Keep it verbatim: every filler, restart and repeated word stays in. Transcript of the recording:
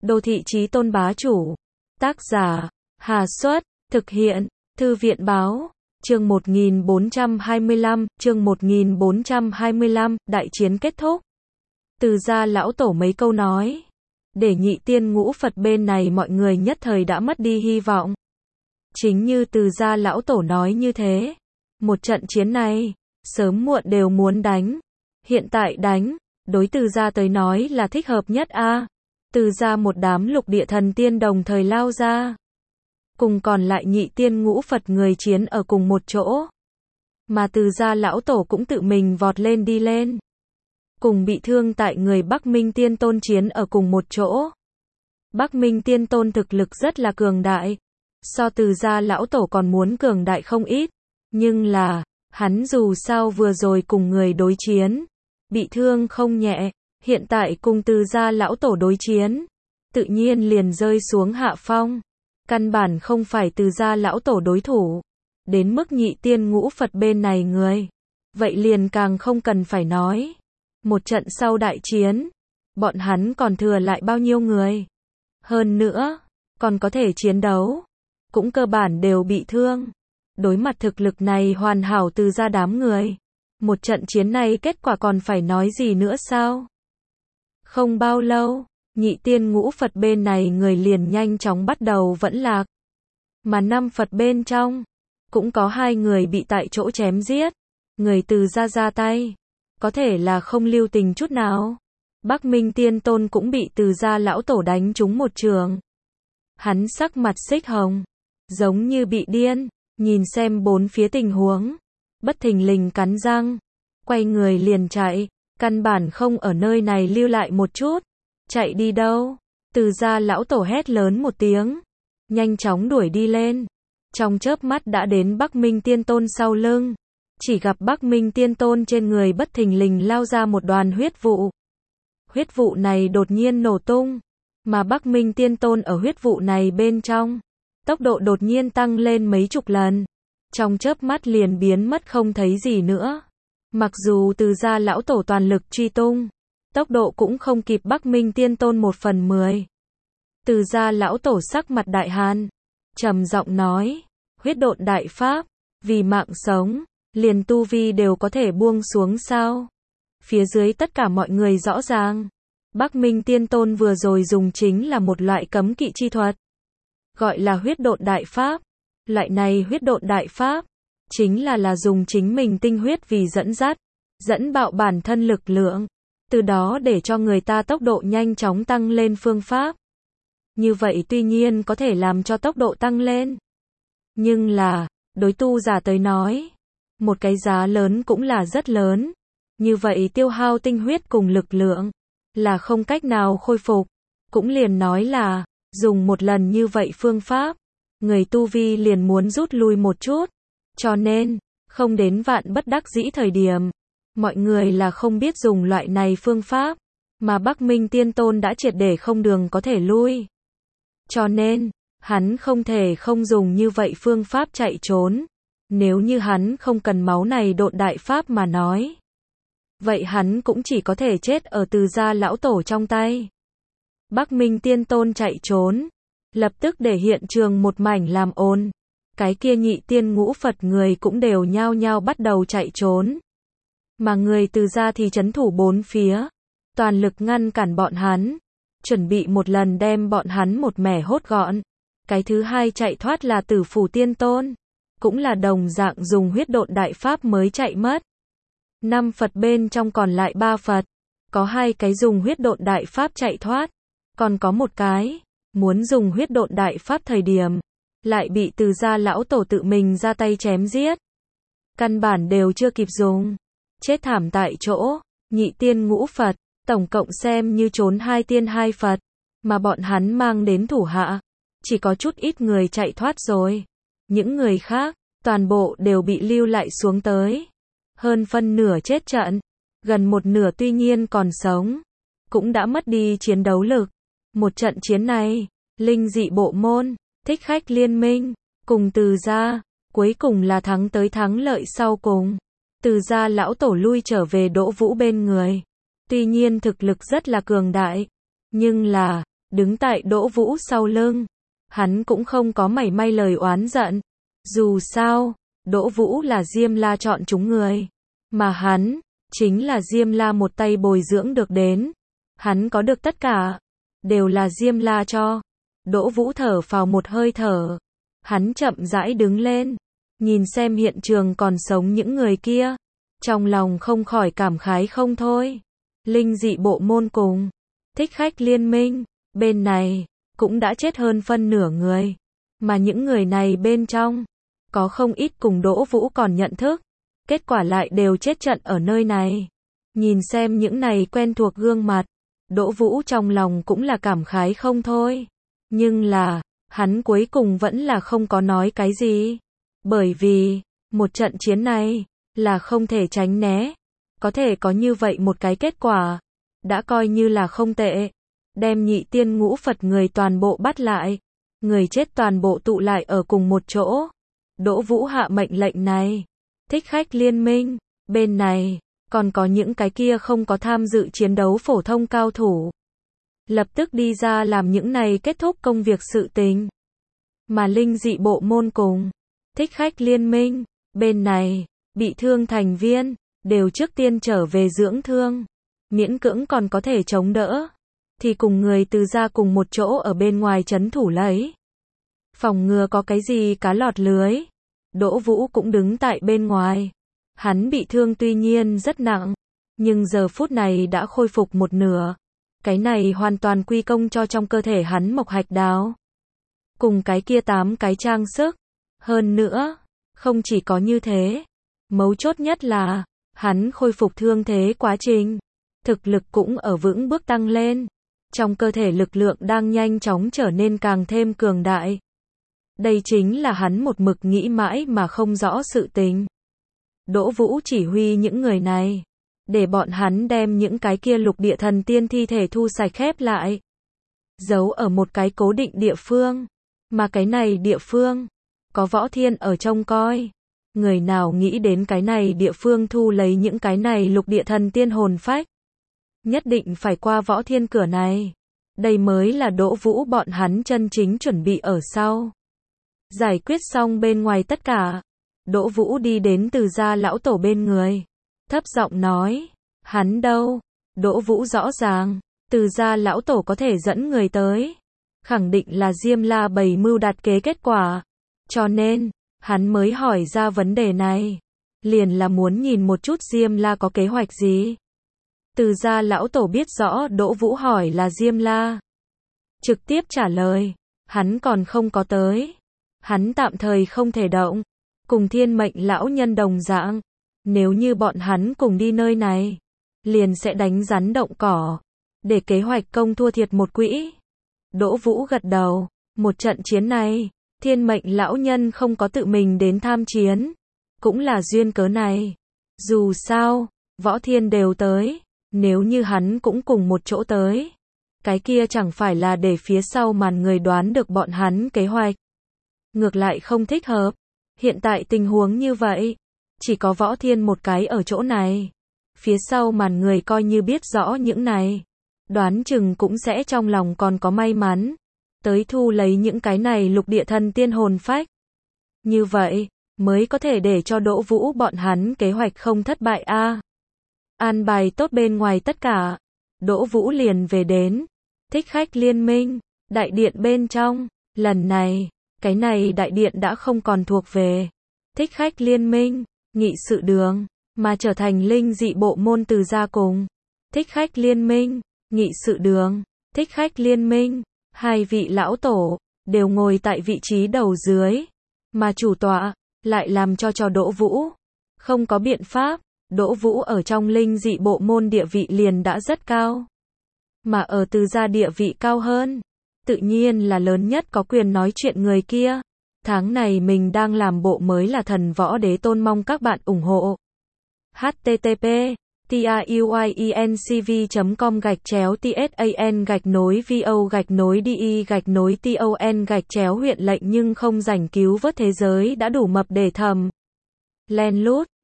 Đô thị chí tôn bá chủ. Tác giả, Hà Xuất, thực hiện, Thư viện Báo. Chương một nghìn bốn trăm hai mươi lăm, chương một nghìn bốn trăm hai mươi lăm, đại chiến kết thúc. Từ gia lão tổ mấy câu nói, để nhị tiên ngũ Phật bên này mọi người nhất thời đã mất đi hy vọng. Chính như từ gia lão tổ nói như thế, một trận chiến này, sớm muộn đều muốn đánh. Hiện tại đánh, đối từ gia tới nói là thích hợp nhất a. Từ gia một đám lục địa thần tiên đồng thời lao ra, cùng còn lại nhị tiên ngũ Phật người chiến ở cùng một chỗ. Mà từ gia lão tổ cũng tự mình vọt lên đi lên, cùng bị thương tại người Bắc Minh Tiên Tôn chiến ở cùng một chỗ. Bắc Minh Tiên Tôn thực lực rất là cường đại, so từ gia lão tổ còn muốn cường đại không ít, nhưng là, hắn dù sao vừa rồi cùng người đối chiến, bị thương không nhẹ, hiện tại cùng từ gia lão tổ đối chiến, tự nhiên liền rơi xuống hạ phong. Căn bản không phải từ gia lão tổ đối thủ, đến mức nhị tiên ngũ Phật bên này người, vậy liền càng không cần phải nói. Một trận sau đại chiến, bọn hắn còn thừa lại bao nhiêu người? Hơn nữa, còn có thể chiến đấu, cũng cơ bản đều bị thương. Đối mặt thực lực này hoàn hảo từ gia đám người, một trận chiến này kết quả còn phải nói gì nữa sao? Không bao lâu, nhị tiên ngũ Phật bên này người liền nhanh chóng bắt đầu vẫn lạc. Mà năm Phật bên trong, cũng có hai người bị tại chỗ chém giết. Người từ gia ra tay, có thể là không lưu tình chút nào. Bắc Minh Tiên Tôn cũng bị từ gia lão tổ đánh trúng một trường. Hắn sắc mặt xích hồng, giống như bị điên, nhìn xem bốn phía tình huống, bất thình lình cắn răng, quay người liền chạy, căn bản không ở nơi này lưu lại một chút. Chạy đi đâu? Từ gia lão tổ hét lớn một tiếng, nhanh chóng đuổi đi lên. Trong chớp mắt đã đến Bắc Minh Tiên Tôn sau lưng. Chỉ gặp Bắc Minh Tiên Tôn trên người bất thình lình lao ra một đoàn huyết vụ. Huyết vụ này đột nhiên nổ tung, mà Bắc Minh Tiên Tôn ở huyết vụ này bên trong, tốc độ đột nhiên tăng lên mấy chục lần. Trong chớp mắt liền biến mất không thấy gì nữa. Mặc dù từ gia lão tổ toàn lực truy tung, tốc độ cũng không kịp Bắc Minh Tiên Tôn một phần mười. Từ gia lão tổ sắc mặt đại hàn, trầm giọng nói, huyết độn đại pháp, vì mạng sống, liền tu vi đều có thể buông xuống sao? Phía dưới tất cả mọi người rõ ràng, Bắc Minh Tiên Tôn vừa rồi dùng chính là một loại cấm kỵ chi thuật, gọi là huyết độn đại pháp. Loại này huyết độn đại pháp, chính là là dùng chính mình tinh huyết vì dẫn dắt, dẫn bạo bản thân lực lượng, từ đó để cho người ta tốc độ nhanh chóng tăng lên phương pháp. Như vậy tuy nhiên có thể làm cho tốc độ tăng lên, nhưng là, đối tu giả tới nói, một cái giá lớn cũng là rất lớn. Như vậy tiêu hao tinh huyết cùng lực lượng, là không cách nào khôi phục. Cũng liền nói là, dùng một lần như vậy phương pháp, người tu vi liền muốn rút lui một chút. Cho nên, không đến vạn bất đắc dĩ thời điểm, mọi người là không biết dùng loại này phương pháp, mà Bắc Minh Tiên Tôn đã triệt để không đường có thể lui. Cho nên, hắn không thể không dùng như vậy phương pháp chạy trốn. Nếu như hắn không cần máu này độn đại pháp mà nói, vậy hắn cũng chỉ có thể chết ở từ gia lão tổ trong tay. Bắc Minh Tiên Tôn chạy trốn, lập tức để hiện trường một mảnh làm ồn. Cái kia nhị tiên ngũ Phật người cũng đều nhao nhao bắt đầu chạy trốn. Mà người từ gia thì trấn thủ bốn phía, toàn lực ngăn cản bọn hắn, chuẩn bị một lần đem bọn hắn một mẻ hốt gọn. Cái thứ hai chạy thoát là Tử Phủ Tiên Tôn, cũng là đồng dạng dùng huyết độn đại pháp mới chạy mất. Năm Phật bên trong còn lại ba Phật, có hai cái dùng huyết độn đại pháp chạy thoát, còn có một cái, muốn dùng huyết độn đại pháp thời điểm, lại bị từ gia lão tổ tự mình ra tay chém giết. Căn bản đều chưa kịp dùng, chết thảm tại chỗ. Nhị tiên ngũ Phật, tổng cộng xem như trốn hai tiên hai Phật, mà bọn hắn mang đến thủ hạ, chỉ có chút ít người chạy thoát rồi. Những người khác, toàn bộ đều bị lưu lại xuống tới. Hơn phân nửa chết trận, gần một nửa tuy nhiên còn sống, cũng đã mất đi chiến đấu lực. Một trận chiến này, linh dị bộ môn, thích khách liên minh, cùng từ gia, cuối cùng là thắng tới thắng lợi sau cùng. Từ gia lão tổ lui trở về Đỗ Vũ bên người. Tuy nhiên thực lực rất là cường đại, nhưng là, đứng tại Đỗ Vũ sau lưng. Hắn cũng không có mảy may lời oán giận. Dù sao, Đỗ Vũ là Diêm La chọn chúng người. Mà hắn, chính là Diêm La một tay bồi dưỡng được đến. Hắn có được tất cả, đều là Diêm La cho. Đỗ Vũ thở phào một hơi thở. Hắn chậm rãi đứng lên, nhìn xem hiện trường còn sống những người kia. Trong lòng không khỏi cảm khái không thôi. Linh dị bộ môn cùng Thích Khách Liên Minh, bên này, cũng đã chết hơn phân nửa người. Mà những người này bên trong, có không ít cùng Đỗ Vũ còn nhận thức. Kết quả lại đều chết trận ở nơi này. Nhìn xem những này quen thuộc gương mặt, Đỗ Vũ trong lòng cũng là cảm khái không thôi. Nhưng là, hắn cuối cùng vẫn là không có nói cái gì. Bởi vì, một trận chiến này, là không thể tránh né. Có thể có như vậy một cái kết quả, đã coi như là không tệ. Đem nhị tiên ngũ Phật người toàn bộ bắt lại. Người chết toàn bộ tụ lại ở cùng một chỗ. Đỗ Vũ hạ mệnh lệnh này. Thích Khách Liên Minh, bên này, còn có những cái kia không có tham dự chiến đấu phổ thông cao thủ. Lập tức đi ra làm những này kết thúc công việc sự tình. Mà linh dị bộ môn cùng Thích Khách Liên Minh, bên này, bị thương thành viên, đều trước tiên trở về dưỡng thương. Miễn cưỡng còn có thể chống đỡ. Thì cùng người từ ra cùng một chỗ ở bên ngoài trấn thủ lấy. Phòng ngừa có cái gì cá lọt lưới. Đỗ Vũ cũng đứng tại bên ngoài. Hắn bị thương tuy nhiên rất nặng. Nhưng giờ phút này đã khôi phục một nửa. Cái này hoàn toàn quy công cho trong cơ thể hắn mộc hạch đào. Cùng cái kia tám cái trang sức. Hơn nữa, không chỉ có như thế. Mấu chốt nhất là, hắn khôi phục thương thế quá trình. Thực lực cũng ở vững bước tăng lên. Trong cơ thể lực lượng đang nhanh chóng trở nên càng thêm cường đại. Đây chính là hắn một mực nghĩ mãi mà không rõ sự tình. Đỗ Vũ chỉ huy những người này, để bọn hắn đem những cái kia lục địa thần tiên thi thể thu sạch khép lại. Giấu ở một cái cố định địa phương. Mà cái này địa phương, có Võ Thiên ở trông coi. Người nào nghĩ đến cái này địa phương thu lấy những cái này lục địa thần tiên hồn phách. Nhất định phải qua Võ Thiên cửa này. Đây mới là Đỗ Vũ bọn hắn chân chính chuẩn bị ở sau. Giải quyết xong bên ngoài tất cả. Đỗ Vũ đi đến Từ gia lão tổ bên người. Thấp giọng nói. Hắn đâu? Đỗ Vũ rõ ràng. Từ gia lão tổ có thể dẫn người tới. Khẳng định là Diêm La bày mưu đặt kế kết quả. Cho nên, hắn mới hỏi ra vấn đề này. Liền là muốn nhìn một chút Diêm La có kế hoạch gì. Từ gia lão tổ biết rõ Đỗ Vũ hỏi là Diêm La. Trực tiếp trả lời. Hắn còn không có tới. Hắn tạm thời không thể động. Cùng thiên mệnh lão nhân đồng dạng. Nếu như bọn hắn cùng đi nơi này. Liền sẽ đánh rắn động cỏ. Để kế hoạch công thua thiệt một quỹ. Đỗ Vũ gật đầu. Một trận chiến này. Thiên mệnh lão nhân không có tự mình đến tham chiến. Cũng là duyên cớ này. Dù sao. Võ Thiên đều tới. Nếu như hắn cũng cùng một chỗ tới. Cái kia chẳng phải là để phía sau màn người đoán được bọn hắn kế hoạch. Ngược lại không thích hợp. Hiện tại tình huống như vậy. Chỉ có Võ Thiên một cái ở chỗ này. Phía sau màn người coi như biết rõ những này. Đoán chừng cũng sẽ trong lòng còn có may mắn. Tới thu lấy những cái này lục địa thần tiên hồn phách. Như vậy, mới có thể để cho Đỗ Vũ bọn hắn kế hoạch không thất bại a. À, an bài tốt bên ngoài tất cả. Đỗ Vũ liền về đến. Thích Khách Liên Minh. Đại điện bên trong. Lần này. Cái này đại điện đã không còn thuộc về Thích Khách Liên Minh, nghị sự đường, mà trở thành linh dị bộ môn Từ gia cùng Thích Khách Liên Minh, nghị sự đường, Thích Khách Liên Minh, hai vị lão tổ, đều ngồi tại vị trí đầu dưới, mà chủ tọa, lại làm cho cho Đỗ Vũ. Không có biện pháp, Đỗ Vũ ở trong linh dị bộ môn địa vị liền đã rất cao. Mà ở Từ gia địa vị cao hơn. Tự nhiên là lớn nhất có quyền nói chuyện người kia. Tháng này mình đang làm bộ mới là Thần Võ Đế Tôn, mong các bạn ủng hộ. h t t p tuyinc v com gạch chéo tsan gạch nối vo gạch nối di gạch nối ton gạch chéo huyện lệnh nhưng không rảnh cứu vớt thế giới đã đủ mập để thầm. Len lút.